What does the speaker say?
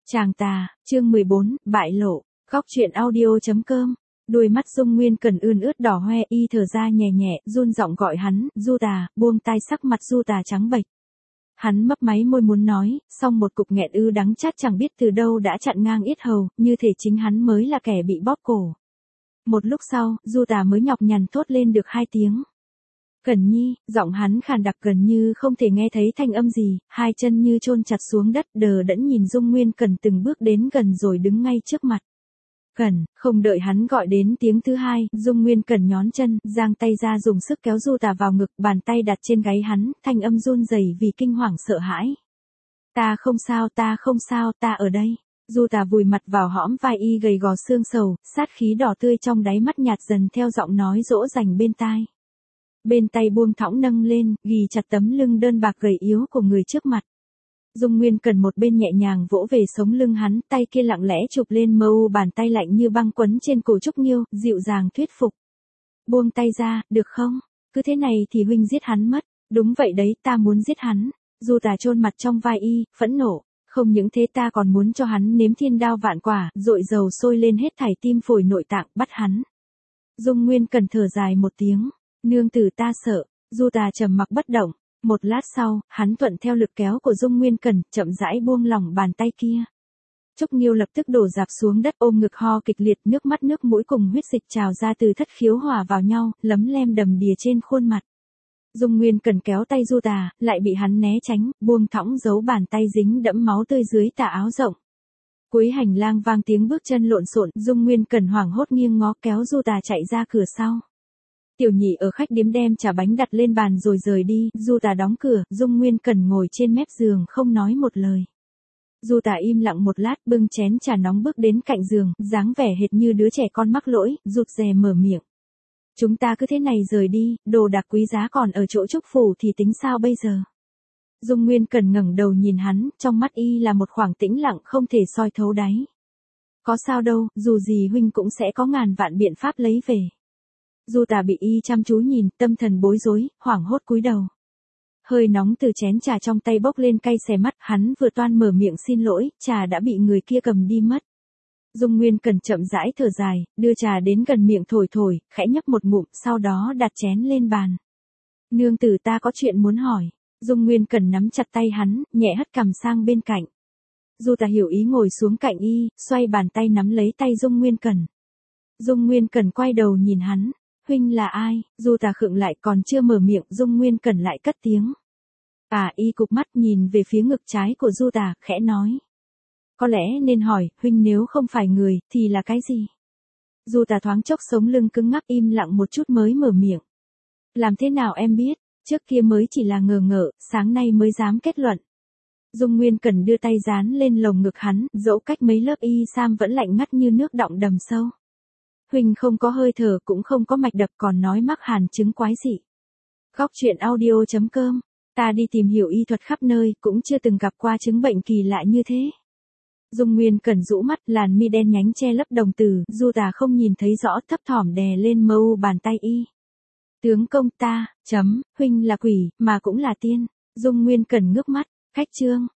Chàng tà, chương 14, bại lộ, góc truyện audio.com. Đôi mắt Dung Nguyên Cẩn ươn ướt đỏ hoe, y thở ra nhẹ nhẹ, run giọng gọi hắn, Du Tà, buông tay. Sắc mặt Du Tà trắng bệch. Hắn mấp máy môi muốn nói, song một cục nghẹn ư đắng chát chẳng biết từ đâu đã chặn ngang yết hầu, như thể chính hắn mới là kẻ bị bóp cổ. Một lúc sau, Du Tà mới nhọc nhằn thốt lên được 2 tiếng. Cẩn Nhi, giọng hắn khàn đặc gần như không thể nghe thấy thanh âm gì, hai chân như chôn chặt xuống đất, đờ đẫn nhìn Dung Nguyên Cẩn từng bước đến gần rồi đứng ngay trước mặt. Cẩn, không đợi hắn gọi đến tiếng thứ hai, Dung Nguyên Cẩn nhón chân, giang tay ra dùng sức kéo Du Tà vào ngực, bàn tay đặt trên gáy hắn, thanh âm run rẩy vì kinh hoàng sợ hãi. Ta không sao, ta ở đây. Du Tà vùi mặt vào hõm vai y gầy gò xương sầu, sát khí đỏ tươi trong đáy mắt nhạt dần theo giọng nói dỗ dành bên tai. Bên tay buông thõng nâng lên, ghì chặt tấm lưng đơn bạc gầy yếu của người trước mặt. Dung Nguyên Cẩn một bên nhẹ nhàng vỗ về sống lưng hắn, tay kia lặng lẽ chụp lên mơ u bàn tay lạnh như băng quấn trên cổ Trúc Nghiêu, dịu dàng thuyết phục. Buông tay ra, được không? Cứ thế này thì huynh giết hắn mất. Đúng vậy đấy, ta muốn giết hắn. Du Tà chôn mặt trong vai y, phẫn nộ. Không những thế ta còn muốn cho hắn nếm thiên đao vạn quả, dội dầu sôi lên hết thảy tim phổi nội tạng, bắt hắn. Dung Nguyên Cẩn thở dài một tiếng. Nương tử ta sợ. Du Tà trầm mặc bất động. Một lát sau, hắn thuận theo lực kéo của Dung Nguyên Cẩn, chậm rãi buông lỏng bàn tay kia. Trúc Nghiêu lập tức đổ dạp xuống đất ôm ngực ho kịch liệt, nước mắt nước mũi cùng huyết dịch trào ra từ thất khiếu hòa vào nhau, lấm lem đầm đìa trên khuôn mặt. Dung Nguyên Cẩn kéo tay Du Tà, lại bị hắn né tránh, buông thõng giấu bàn tay dính đẫm máu tươi dưới tà áo rộng. Cuối hành lang vang tiếng bước chân lộn xộn, Dung Nguyên Cẩn hoảng hốt nghiêng ngó kéo Du Tà chạy ra cửa sau. Tiểu Nhị ở khách điếm đem trà bánh đặt lên bàn rồi rời đi, Du Tà đóng cửa, Dung Nguyên Cẩn ngồi trên mép giường không nói một lời. Du Tà im lặng một lát, bưng chén trà nóng bước đến cạnh giường, dáng vẻ hệt như đứa trẻ con mắc lỗi, rụt rè mở miệng. Chúng ta cứ thế này rời đi, đồ đạc quý giá còn ở chỗ Trúc phủ thì tính sao bây giờ? Dung Nguyên Cẩn ngẩng đầu nhìn hắn, trong mắt y là một khoảng tĩnh lặng không thể soi thấu đáy. Có sao đâu, dù gì huynh cũng sẽ có ngàn vạn biện pháp lấy về. Du Tà bị y chăm chú nhìn, tâm thần bối rối, hoảng hốt cúi đầu. Hơi nóng từ chén trà trong tay bốc lên cay xè mắt, hắn vừa toan mở miệng xin lỗi, trà đã bị người kia cầm đi mất. Dung Nguyên Cẩn chậm rãi thở dài, đưa trà đến gần miệng thổi, khẽ nhấp một ngụm, sau đó đặt chén lên bàn. Nương tử ta có chuyện muốn hỏi. Dung Nguyên Cẩn nắm chặt tay hắn, nhẹ hất cằm sang bên cạnh. Du Tà hiểu ý ngồi xuống cạnh y, xoay bàn tay nắm lấy tay Dung Nguyên Cẩn. Dung Nguyên Cẩn quay đầu nhìn hắn. Huynh là ai? Du Tà khựng lại, còn chưa mở miệng, Dung Nguyên Cẩn lại cất tiếng. Y cụp mắt nhìn về phía ngực trái của Du Tà, khẽ nói. Có lẽ nên hỏi, huynh nếu không phải người, thì là cái gì? Du Tà thoáng chốc sống lưng cứng ngắc, im lặng một chút mới mở miệng. Làm thế nào em biết? Trước kia mới chỉ là ngờ ngợ, sáng nay mới dám kết luận. Dung Nguyên Cẩn đưa tay dán lên lồng ngực hắn, dẫu cách mấy lớp y sam vẫn lạnh ngắt như nước đọng đầm sâu. Huynh không có hơi thở cũng không có mạch đập còn nói mắc hàn chứng quái dị. Góc truyện audio.com. Ta đi tìm hiểu y thuật khắp nơi, cũng chưa từng gặp qua chứng bệnh kỳ lạ như thế. Dung Nguyên Cẩn rũ mắt, làn mi đen nhánh che lấp đồng tử, Du Tà không nhìn thấy rõ, thấp thỏm đè lên mơ u bàn tay y. Tướng công ta, huynh là quỷ, mà cũng là tiên. Dung Nguyên Cẩn ngước mắt, khách trương.